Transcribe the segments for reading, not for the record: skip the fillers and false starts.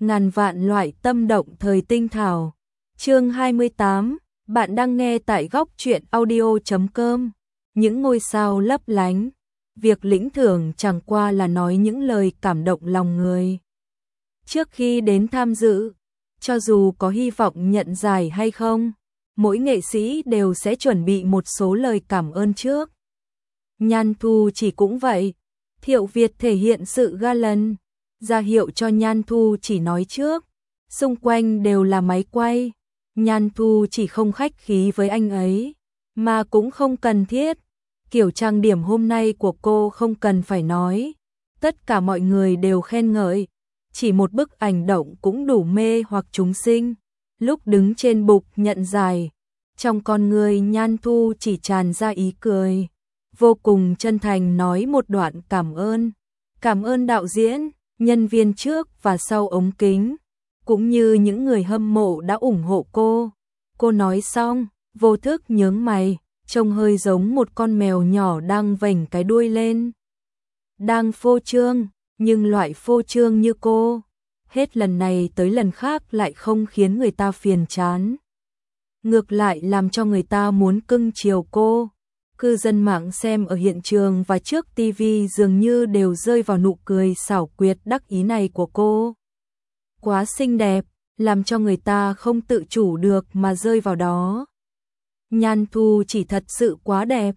ngàn vạn loại tâm động thời tinh thảo. Chương 28, bạn đang nghe tại góc truyện audio.com. Những ngôi sao lấp lánh, việc lĩnh thưởng chẳng qua là nói những lời cảm động lòng người. Trước khi đến tham dự, cho dù có hy vọng nhận giải hay không, mỗi nghệ sĩ đều sẽ chuẩn bị một số lời cảm ơn trước. Nhan Thu Chỉ cũng vậy, Thiệu Việt thể hiện sự ga lăng, ra hiệu cho Nhan Thu Chỉ nói trước, xung quanh đều là máy quay, Nhan Thu Chỉ không khách khí với anh ấy, mà cũng không cần thiết, kiểu trang điểm hôm nay của cô không cần phải nói, tất cả mọi người đều khen ngợi, chỉ một bức ảnh động cũng đủ mê hoặc chúng sinh, lúc đứng trên bục nhận giải, trong con người Nhan Thu Chỉ tràn ra ý cười, vô cùng chân thành nói một đoạn cảm ơn đạo diễn, nhân viên trước và sau ống kính, cũng như những người hâm mộ đã ủng hộ cô. Cô nói xong, vô thức nhướng mày, trông hơi giống một con mèo nhỏ đang vểnh cái đuôi lên. Đang phô trương, nhưng loại phô trương như cô, hết lần này tới lần khác lại không khiến người ta phiền chán. Ngược lại làm cho người ta muốn cưng chiều cô. Cư dân mạng xem ở hiện trường và trước TV dường như đều rơi vào nụ cười xảo quyệt đắc ý này của cô. Quá xinh đẹp, làm cho người ta không tự chủ được mà rơi vào đó. Nhan Thu Chỉ thật sự quá đẹp.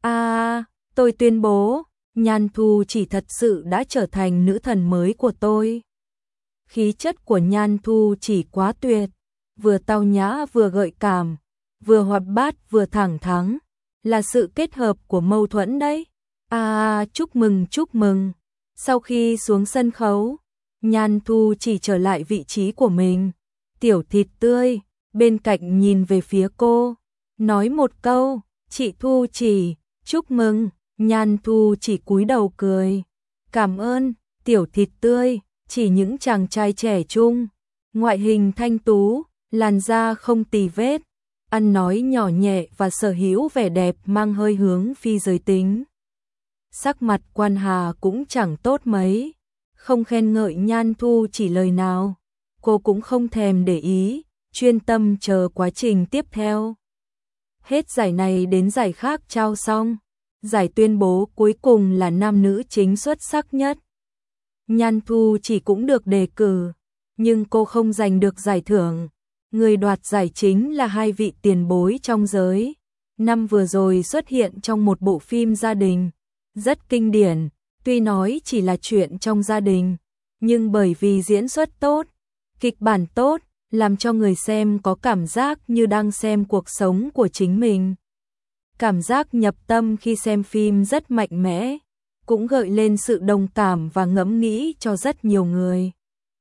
Tôi tuyên bố, Nhan Thu Chỉ thật sự đã trở thành nữ thần mới của tôi. Khí chất của Nhan Thu Chỉ quá tuyệt, vừa tao nhã vừa gợi cảm, vừa hoạt bát vừa thẳng thắn, là sự kết hợp của mâu thuẫn đấy. Chúc mừng. Sau khi xuống sân khấu, Nhan Thu Chỉ trở lại vị trí của mình. Tiểu Thịt Tươi bên cạnh nhìn về phía cô, nói một câu, chị Thu Chỉ, chúc mừng. Nhan Thu Chỉ cúi đầu cười, cảm ơn. Tiểu Thịt Tươi, chỉ những chàng trai trẻ trung, ngoại hình thanh tú, làn da không tì vết, ăn nói nhỏ nhẹ và sở hữu vẻ đẹp mang hơi hướng phi giới tính. Sắc mặt Quan Hà cũng chẳng tốt mấy, không khen ngợi Nhan Thu Chỉ lời nào, cô cũng không thèm để ý, chuyên tâm chờ quá trình tiếp theo. Hết giải này đến giải khác trao xong, giải tuyên bố cuối cùng là nam nữ chính xuất sắc nhất. Nhan Thu Chỉ cũng được đề cử, nhưng cô không giành được giải thưởng. Người đoạt giải chính là hai vị tiền bối trong giới. Năm vừa rồi xuất hiện trong một bộ phim gia đình, rất kinh điển, tuy nói chỉ là chuyện trong gia đình, nhưng bởi vì diễn xuất tốt, kịch bản tốt, làm cho người xem có cảm giác như đang xem cuộc sống của chính mình. Cảm giác nhập tâm khi xem phim rất mạnh mẽ, cũng gợi lên sự đồng cảm và ngẫm nghĩ cho rất nhiều người.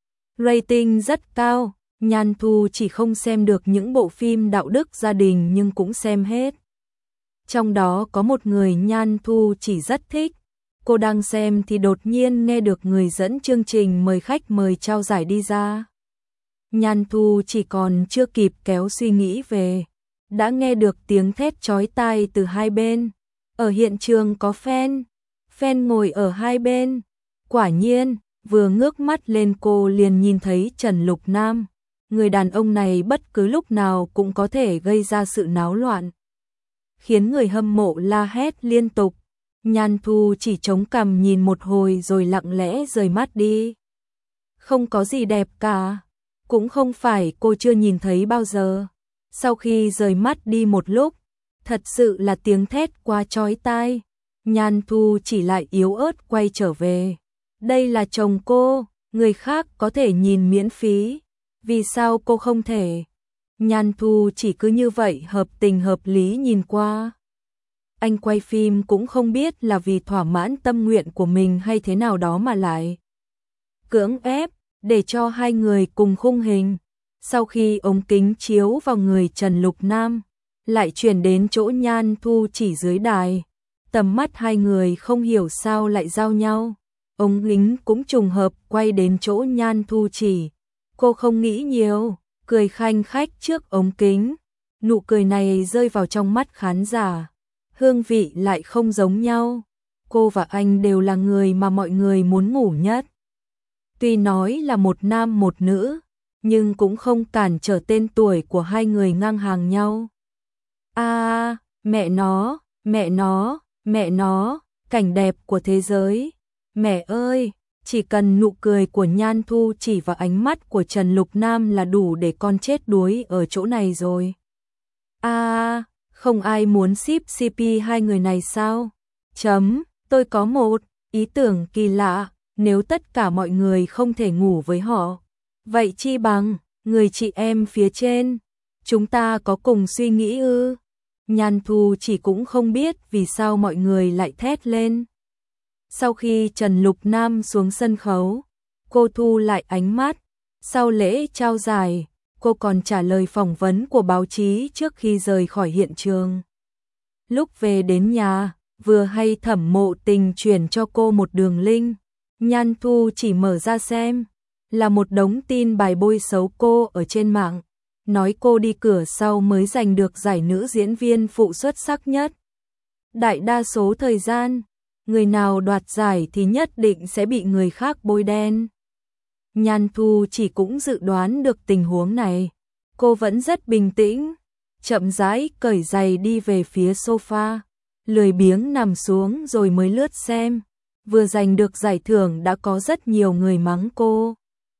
Rating rất cao. Nhan Thu Chỉ không xem được những bộ phim đạo đức gia đình nhưng cũng xem hết. Trong đó có một người Nhan Thu Chỉ rất thích. Cô đang xem thì đột nhiên nghe được người dẫn chương trình mời khách mời trao giải đi ra. Nhan Thu Chỉ còn chưa kịp kéo suy nghĩ về, đã nghe được tiếng thét chói tai từ hai bên. Ở hiện trường có fan ngồi ở hai bên. Quả nhiên, vừa ngước mắt lên cô liền nhìn thấy Trần Lục Nam. Người đàn ông này bất cứ lúc nào cũng có thể gây ra sự náo loạn, khiến người hâm mộ la hét liên tục. Nhan Thu Chỉ chống cằm nhìn một hồi rồi lặng lẽ rời mắt đi. Không có gì đẹp cả, cũng không phải cô chưa nhìn thấy bao giờ. Sau khi rời mắt đi một lúc, thật sự là tiếng thét quá chói tai. Nhan Thu Chỉ lại yếu ớt quay trở về. Đây là chồng cô, người khác có thể nhìn miễn phí. Vì sao cô không thể? Nhan Thu Chỉ cứ như vậy hợp tình hợp lý nhìn qua. Anh quay phim cũng không biết là vì thỏa mãn tâm nguyện của mình hay thế nào đó mà lại cưỡng ép để cho hai người cùng khung hình. Sau khi ống kính chiếu vào người Trần Lục Nam, lại chuyển đến chỗ Nhan Thu Chỉ dưới đài. Tầm mắt hai người không hiểu sao lại giao nhau. Ống kính cũng trùng hợp quay đến chỗ Nhan Thu Chỉ. Cô không nghĩ nhiều, cười khanh khách trước ống kính. Nụ cười này rơi vào trong mắt khán giả. Hương vị lại không giống nhau. Cô và anh đều là người mà mọi người muốn ngủ nhất. Tuy nói là một nam một nữ, nhưng cũng không cản trở tên tuổi của hai người ngang hàng nhau. Mẹ nó, mẹ nó, mẹ nó, cảnh đẹp của thế giới. Mẹ ơi, chỉ cần nụ cười của Nhan Thu Chỉ và ánh mắt của Trần Lục Nam là đủ để con chết đuối ở chỗ này rồi. Không ai muốn ship CP hai người này sao? Tôi có một ý tưởng kỳ lạ, nếu tất cả mọi người không thể ngủ với họ, vậy chi bằng người chị em phía trên, chúng ta có cùng suy nghĩ ư? Nhan Thu Chỉ cũng không biết vì sao mọi người lại thét lên. Sau khi Trần Lục Nam xuống sân khấu, cô thu lại ánh mắt. Sau lễ trao giải, cô còn trả lời phỏng vấn của báo chí trước khi rời khỏi hiện trường. Lúc về đến nhà, vừa hay Thẩm Mộ Tình chuyển cho cô một đường link. Nhan Thu Chỉ mở ra xem, là một đống tin bài bôi xấu cô ở trên mạng, nói cô đi cửa sau mới giành được giải nữ diễn viên phụ xuất sắc nhất. Đại đa số thời gian, người nào đoạt giải thì nhất định sẽ bị người khác bôi đen. Nhan Thu Chỉ cũng dự đoán được tình huống này, cô vẫn rất bình tĩnh, chậm rãi cởi giày đi về phía sofa, lười biếng nằm xuống rồi mới lướt xem. Vừa giành được giải thưởng đã có rất nhiều người mắng cô.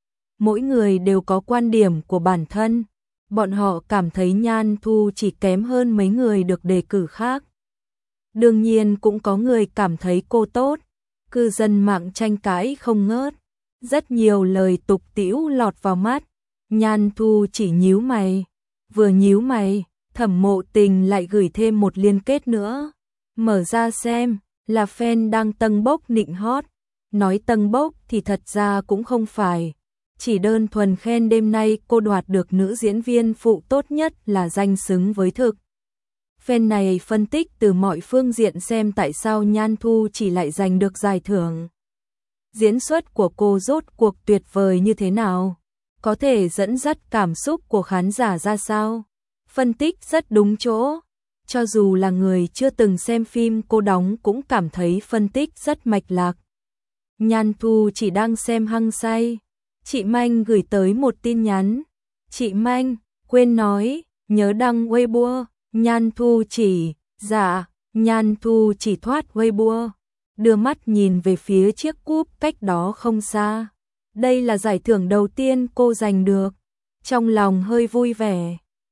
Mỗi người đều có quan điểm của bản thân, bọn họ cảm thấy Nhan Thu Chỉ kém hơn mấy người được đề cử khác. Đương nhiên cũng có người cảm thấy cô tốt, cư dân mạng tranh cãi không ngớt, rất nhiều lời tục tĩu lọt vào mắt. Nhan Thu Chỉ nhíu mày, vừa nhíu mày, Thẩm Mộ Tình lại gửi thêm một liên kết nữa. Mở ra xem, là fan đang tâng bốc nịnh hót. Nói tâng bốc thì thật ra cũng không phải, chỉ đơn thuần khen đêm nay cô đoạt được nữ diễn viên phụ tốt nhất là danh xứng với thực. Fan này phân tích từ mọi phương diện xem tại sao Nhan Thu Chỉ lại giành được giải thưởng. Diễn xuất của cô rốt cuộc tuyệt vời như thế nào? Có thể dẫn dắt cảm xúc của khán giả ra sao? Phân tích rất đúng chỗ. Cho dù là người chưa từng xem phim cô đóng cũng cảm thấy phân tích rất mạch lạc. Nhan Thu Chỉ đang xem hăng say. Chị Manh gửi tới một tin nhắn. Chị Manh, quên nói, nhớ đăng Weibo. Nhan Thu Chỉ, dạ. Nhan Thu Chỉ thoát Weibo, đưa mắt nhìn về phía chiếc cúp cách đó không xa. Đây là giải thưởng đầu tiên cô giành được. Trong lòng hơi vui vẻ.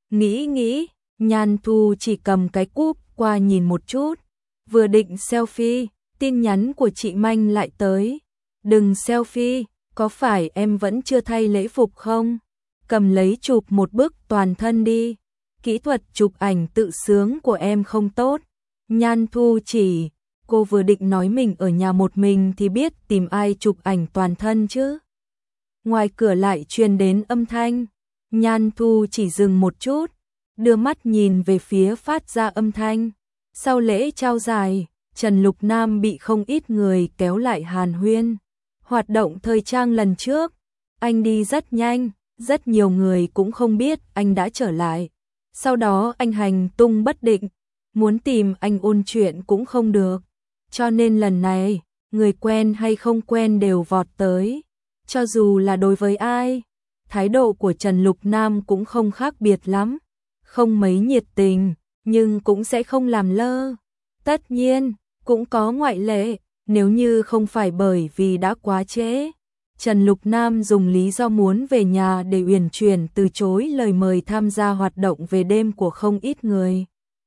Nghĩ, Nhan Thu Chỉ cầm cái cúp qua nhìn một chút. Vừa định selfie, tin nhắn của chị Manh lại tới. Đừng selfie, có phải em vẫn chưa thay lễ phục không? Cầm lấy chụp một bức toàn thân đi. Kỹ thuật chụp ảnh tự sướng của em không tốt. Nhan Thu Chỉ, cô vừa định nói mình ở nhà một mình thì biết tìm ai chụp ảnh toàn thân chứ. Ngoài cửa lại truyền đến âm thanh. Nhan Thu Chỉ dừng một chút, đưa mắt nhìn về phía phát ra âm thanh. Sau lễ trao giải, Trần Lục Nam bị không ít người kéo lại hàn huyên. Hoạt động thời trang lần trước, anh đi rất nhanh, rất nhiều người cũng không biết anh đã trở lại. Sau đó anh hành tung bất định, muốn tìm anh ôn chuyện cũng không được. Cho nên lần này, người quen hay không quen đều vọt tới. Cho dù là đối với ai, thái độ của Trần Lục Nam cũng không khác biệt lắm. Không mấy nhiệt tình, nhưng cũng sẽ không làm lơ. Tất nhiên, cũng có ngoại lệ, nếu như không phải bởi vì đã quá trễ. Trần Lục Nam dùng lý do muốn về nhà để uyển chuyển từ chối lời mời tham gia hoạt động về đêm của không ít người.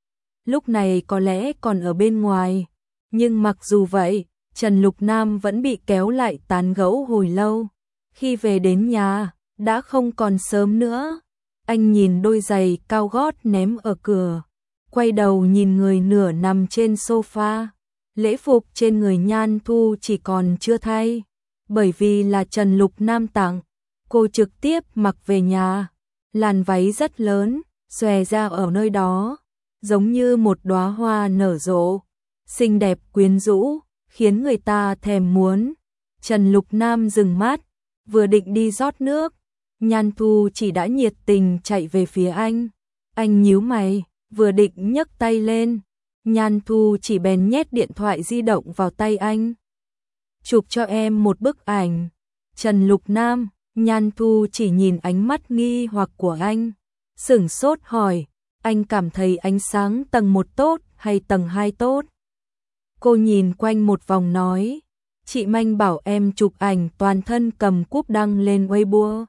Lúc này có lẽ còn ở bên ngoài, nhưng mặc dù vậy, Trần Lục Nam vẫn bị kéo lại tán gẫu hồi lâu. Khi về đến nhà, đã không còn sớm nữa. Anh nhìn đôi giày cao gót ném ở cửa, quay đầu nhìn người nửa nằm trên sofa. Lễ phục trên người Nhan Thu Chỉ còn chưa thay, bởi vì là Trần Lục Nam tặng, cô trực tiếp mặc về nhà. Làn váy rất lớn, xòe ra ở nơi đó, giống như một đóa hoa nở rộ, xinh đẹp quyến rũ, khiến người ta thèm muốn. Trần Lục Nam dừng mắt, vừa định đi rót nước, Nhan Thu Chỉ đã nhiệt tình chạy về phía anh. Anh nhíu mày, vừa định nhấc tay lên, Nhan Thu Chỉ bèn nhét điện thoại di động vào tay anh. Chụp cho em một bức ảnh. Trần Lục Nam, Nhan Thu chỉ nhìn ánh mắt nghi hoặc của anh, sửng sốt hỏi, anh cảm thấy ánh sáng tầng 1 tốt hay tầng 2 tốt? Cô nhìn quanh một vòng nói, chị Manh bảo em chụp ảnh toàn thân cầm cúp đăng lên Weibo.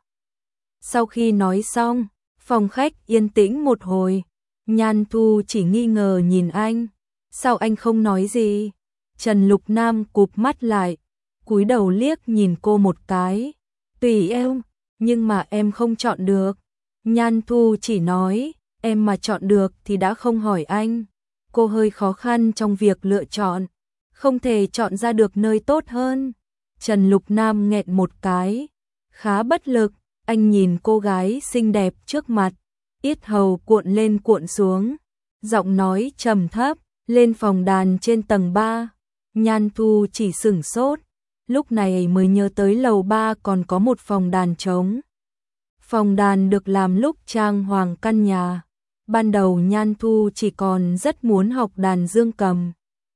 Sau khi nói xong, phòng khách yên tĩnh một hồi, Nhan Thu chỉ nghi ngờ nhìn anh, sao anh không nói gì? Trần Lục Nam cụp mắt lại, cúi đầu liếc nhìn cô một cái, tùy em, nhưng mà em không chọn được. Nhan Thu chỉ nói, em mà chọn được thì đã không hỏi anh. Cô hơi khó khăn trong việc lựa chọn, không thể chọn ra được nơi tốt hơn. Trần Lục Nam nghẹn một cái, khá bất lực, anh nhìn cô gái xinh đẹp trước mặt, yết hầu cuộn lên cuộn xuống, giọng nói trầm thấp, lên phòng đàn trên tầng 3. Nhan Thu chỉ sửng sốt, lúc này mới nhớ tới lầu 3 còn có một phòng đàn trống. Phòng đàn được làm lúc trang hoàng căn nhà. Ban đầu Nhan Thu chỉ còn rất muốn học đàn dương cầm.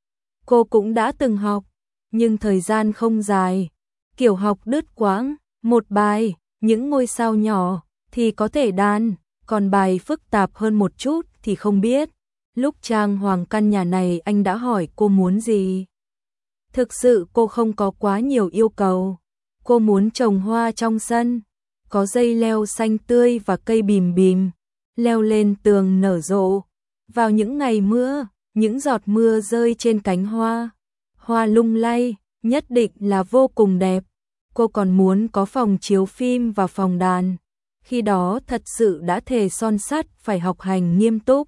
Cô cũng đã từng học, nhưng thời gian không dài, kiểu học đứt quãng, một bài, những ngôi sao nhỏ thì có thể đàn, còn bài phức tạp hơn một chút thì không biết. Lúc trang hoàng căn nhà này anh đã hỏi cô muốn gì. Thực sự cô không có quá nhiều yêu cầu. Cô muốn trồng hoa trong sân, có dây leo xanh tươi và cây bìm bìm, leo lên tường nở rộ. Vào những ngày mưa, những giọt mưa rơi trên cánh hoa, hoa lung lay, nhất định là vô cùng đẹp. Cô còn muốn có phòng chiếu phim và phòng đàn. Khi đó thật sự đã thề son sắt phải học hành nghiêm túc.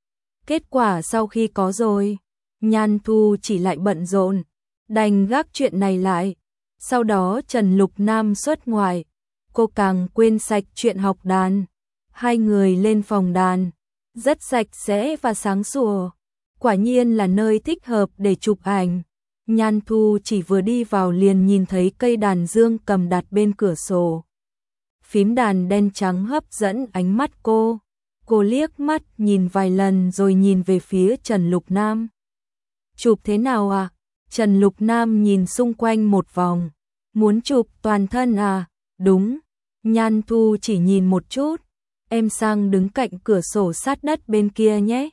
Kết quả sau khi có rồi, Nhan Thu chỉ lại bận rộn, đành gác chuyện này lại. Sau đó Trần Lục Nam xuất ngoại, cô càng quên sạch chuyện học đàn. Hai người lên phòng đàn, rất sạch sẽ và sáng sủa, quả nhiên là nơi thích hợp để chụp ảnh. Nhan Thu chỉ vừa đi vào liền nhìn thấy cây đàn dương cầm đặt bên cửa sổ. Phím đàn đen trắng hấp dẫn ánh mắt cô. Cô liếc mắt nhìn vài lần rồi nhìn về phía Trần Lục Nam. Chụp thế nào à? Trần Lục Nam nhìn xung quanh một vòng. Muốn chụp toàn thân à? Đúng. Nhan Thu chỉ nhìn một chút. Em sang đứng cạnh cửa sổ sát đất bên kia nhé.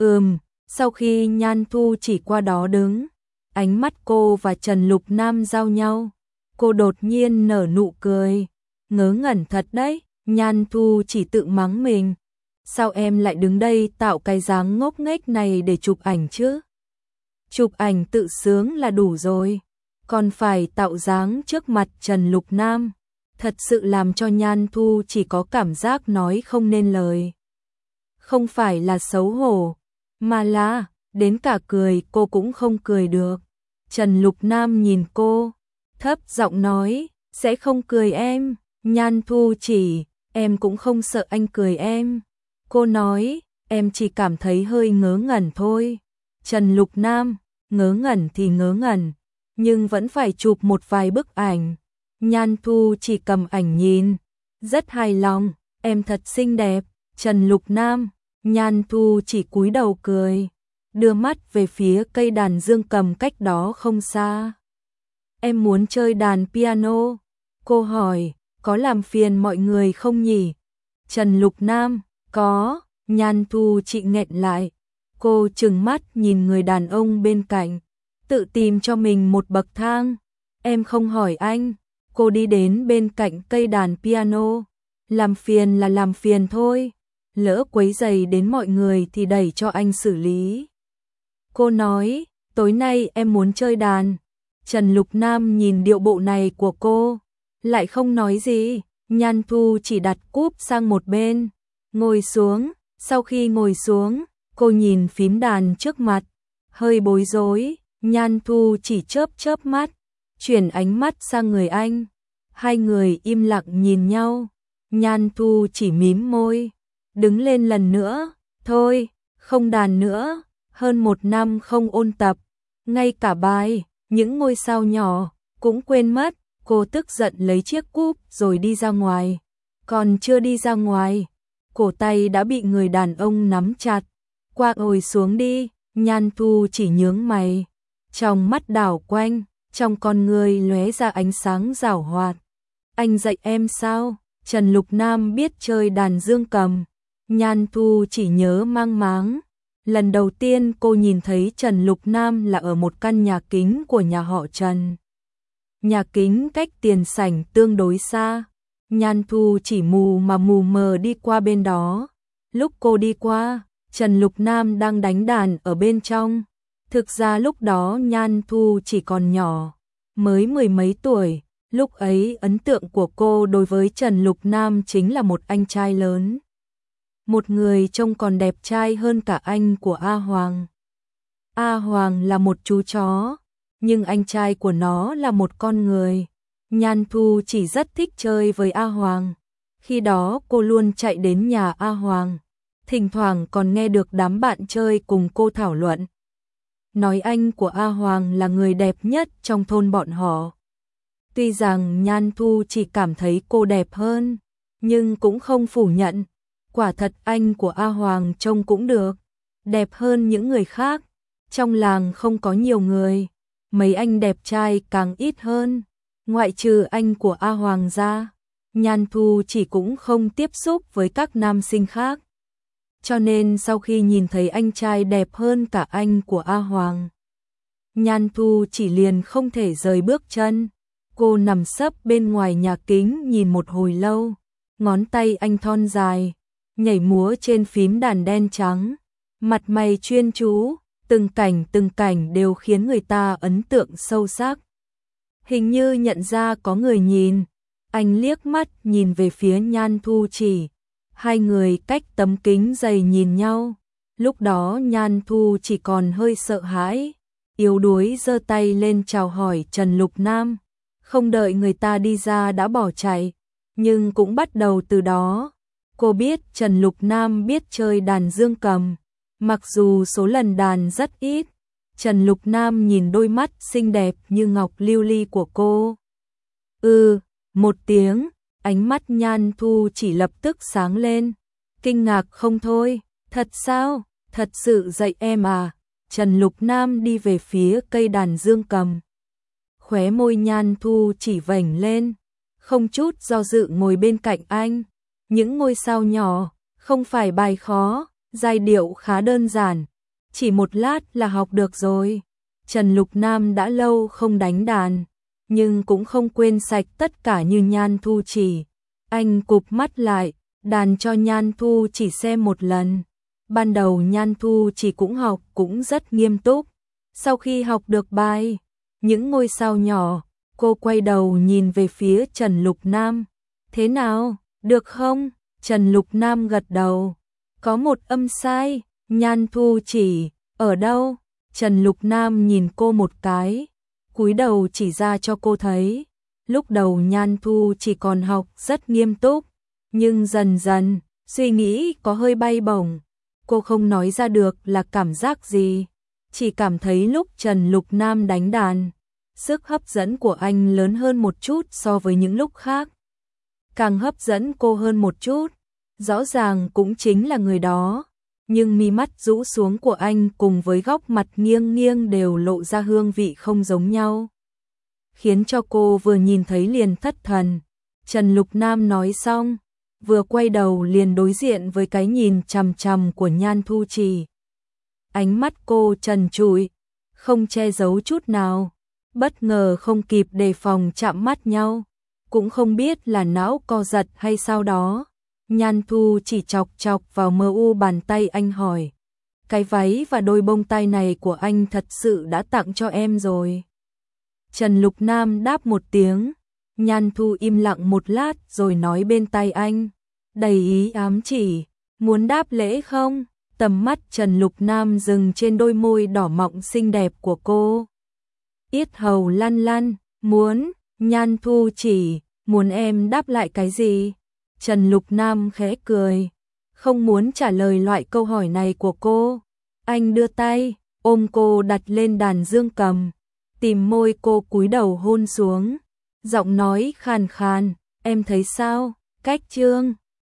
Sau khi Nhan Thu chỉ qua đó đứng, ánh mắt cô và Trần Lục Nam giao nhau. Cô đột nhiên nở nụ cười. Ngớ ngẩn thật đấy. Nhan Thu chỉ tự mắng mình. Sao em lại đứng đây tạo cái dáng ngốc nghếch này để chụp ảnh chứ? Chụp ảnh tự sướng là đủ rồi, còn phải tạo dáng trước mặt Trần Lục Nam. Thật sự làm cho Nhan Thu chỉ có cảm giác nói không nên lời. Không phải là xấu hổ, mà là, đến cả cười cô cũng không cười được. Trần Lục Nam nhìn cô, thấp giọng nói, sẽ không cười em. Nhan Thu chỉ, em cũng không sợ anh cười em. Cô nói, em chỉ cảm thấy hơi ngớ ngẩn thôi. Trần Lục Nam, ngớ ngẩn thì ngớ ngẩn, nhưng vẫn phải chụp một vài bức ảnh. Nhan Thu chỉ cầm ảnh nhìn, rất hài lòng, em thật xinh đẹp. Trần Lục Nam, Nhan Thu chỉ cúi đầu cười, đưa mắt về phía cây đàn dương cầm cách đó không xa. Em muốn chơi đàn piano. Cô hỏi, có làm phiền mọi người không nhỉ? Trần Lục Nam, có. Nhan Thu chỉ nghẹn lại. Cô trừng mắt nhìn người đàn ông bên cạnh, tự tìm cho mình một bậc thang. Em không hỏi anh. Cô đi đến bên cạnh cây đàn piano. Làm phiền là làm phiền thôi, lỡ quấy rầy đến mọi người thì đẩy cho anh xử lý. Cô nói, tối nay em muốn chơi đàn. Trần Lục Nam nhìn điệu bộ này của cô, lại không nói gì. Nhan Thu chỉ đặt cúp sang một bên, ngồi xuống. Sau khi ngồi xuống, cô nhìn phím đàn trước mặt, hơi bối rối. Nhan Thu chỉ chớp mắt, chuyển ánh mắt sang người anh. Hai người im lặng nhìn nhau. Nhan Thu chỉ mím môi, đứng lên lần nữa. Thôi, không đàn nữa, hơn 1 năm không ôn tập, ngay cả bài những ngôi sao nhỏ cũng quên mất. Cô tức giận lấy chiếc cúp rồi đi ra ngoài. Còn chưa đi ra ngoài, cổ tay đã bị người đàn ông nắm chặt. Qua ngồi xuống đi. Nhan Thu chỉ nhướng mày, trong mắt đảo quanh, trong con người lóe ra ánh sáng giảo hoạt. Anh dạy em sao? Trần Lục Nam biết chơi đàn dương cầm. Nhan Thu chỉ nhớ mang máng. Lần đầu tiên cô nhìn thấy Trần Lục Nam là ở một căn nhà kính của nhà họ Trần. Nhà kính cách tiền sảnh tương đối xa. Nhan Thu chỉ mù mờ đi qua bên đó. Lúc cô đi qua, Trần Lục Nam đang đánh đàn ở bên trong. Thực ra lúc đó Nhan Thu chỉ còn nhỏ, mới mười mấy tuổi. Lúc ấy ấn tượng của cô đối với Trần Lục Nam chính là một anh trai lớn. Một người trông còn đẹp trai hơn cả anh của A Hoàng. A Hoàng là một chú chó, nhưng anh trai của nó là một con người. Nhan Thu chỉ rất thích chơi với A Hoàng. Khi đó cô luôn chạy đến nhà A Hoàng. Thỉnh thoảng còn nghe được đám bạn chơi cùng cô thảo luận. Nói anh của A Hoàng là người đẹp nhất trong thôn bọn họ. Tuy rằng Nhan Thu chỉ cảm thấy cô đẹp hơn, nhưng cũng không phủ nhận. Quả thật anh của A Hoàng trông cũng được, đẹp hơn những người khác. Trong làng không có nhiều người, mấy anh đẹp trai càng ít hơn. Ngoại trừ anh của A Hoàng ra, Nhan Thu chỉ cũng không tiếp xúc với các nam sinh khác. Cho nên sau khi nhìn thấy anh trai đẹp hơn cả anh của A Hoàng, Nhan Thu chỉ liền không thể rời bước chân. Cô nằm sấp bên ngoài nhà kính nhìn một hồi lâu, ngón tay anh thon dài, nhảy múa trên phím đàn đen trắng, mặt mày chuyên chú, từng cảnh đều khiến người ta ấn tượng sâu sắc. Hình như nhận ra có người nhìn, anh liếc mắt nhìn về phía Nhan Thu chỉ. Hai người cách tấm kính dày nhìn nhau. Lúc đó Nhan Thu chỉ còn hơi sợ hãi, yếu đuối giơ tay lên chào hỏi Trần Lục Nam. Không đợi người ta đi ra đã bỏ chạy, nhưng cũng bắt đầu từ đó. Cô biết Trần Lục Nam biết chơi đàn dương cầm, mặc dù số lần đàn rất ít. Trần Lục Nam nhìn đôi mắt xinh đẹp như ngọc lưu ly của cô. Một tiếng, ánh mắt Nhan Thu chỉ lập tức sáng lên, kinh ngạc không thôi. Thật sao? Thật sự dạy em à? Trần Lục Nam đi về phía cây đàn dương cầm. Khóe môi Nhan Thu chỉ vểnh lên, không chút do dự ngồi bên cạnh anh. Những ngôi sao nhỏ, không phải bài khó, giai điệu khá đơn giản, chỉ một lát là học được rồi. Trần Lục Nam đã lâu không đánh đàn, nhưng cũng không quên sạch tất cả như Nhan Thu chỉ. Anh cụp mắt lại, đàn cho Nhan Thu chỉ xem một lần. Ban đầu Nhan Thu chỉ cũng học cũng rất nghiêm túc. Sau khi học được bài Những ngôi sao nhỏ, cô quay đầu nhìn về phía Trần Lục Nam. Thế nào, được không? Trần Lục Nam gật đầu. Có một âm sai. Nhan Thu chỉ, ở đâu? Trần Lục Nam nhìn cô một cái, cúi đầu chỉ ra cho cô thấy. Lúc đầu Nhan Thu chỉ còn học rất nghiêm túc, nhưng dần dần, suy nghĩ có hơi bay bổng. Cô không nói ra được là cảm giác gì, chỉ cảm thấy lúc Trần Lục Nam đánh đàn, sức hấp dẫn của anh lớn hơn một chút so với những lúc khác. Càng hấp dẫn cô hơn một chút, rõ ràng cũng chính là người đó. Nhưng mi mắt rũ xuống của anh cùng với góc mặt nghiêng nghiêng đều lộ ra hương vị không giống nhau, khiến cho cô vừa nhìn thấy liền thất thần. Trần Lục Nam nói xong, vừa quay đầu liền đối diện với cái nhìn chằm chằm của Nhan Thu Trì. Ánh mắt cô trần trụi, không che giấu chút nào, bất ngờ không kịp đề phòng chạm mắt nhau, cũng không biết là não co giật hay sao đó. Nhan Thu chỉ chọc chọc vào mu bàn tay anh hỏi, cái váy và đôi bông tai này của anh thật sự đã tặng cho em rồi. Trần Lục Nam đáp một tiếng, Nhan Thu im lặng một lát rồi nói bên tai anh, đầy ý ám chỉ, muốn đáp lễ không? Tầm mắt Trần Lục Nam dừng trên đôi môi đỏ mọng xinh đẹp của cô. Yết hầu lăn lăn, muốn. Nhan Thu chỉ, muốn em đáp lại cái gì? Trần Lục Nam khẽ cười, không muốn trả lời loại câu hỏi này của cô. Anh đưa tay, ôm cô đặt lên đàn dương cầm, tìm môi cô cúi đầu hôn xuống. Giọng nói khàn khàn, em thấy sao? Cách chương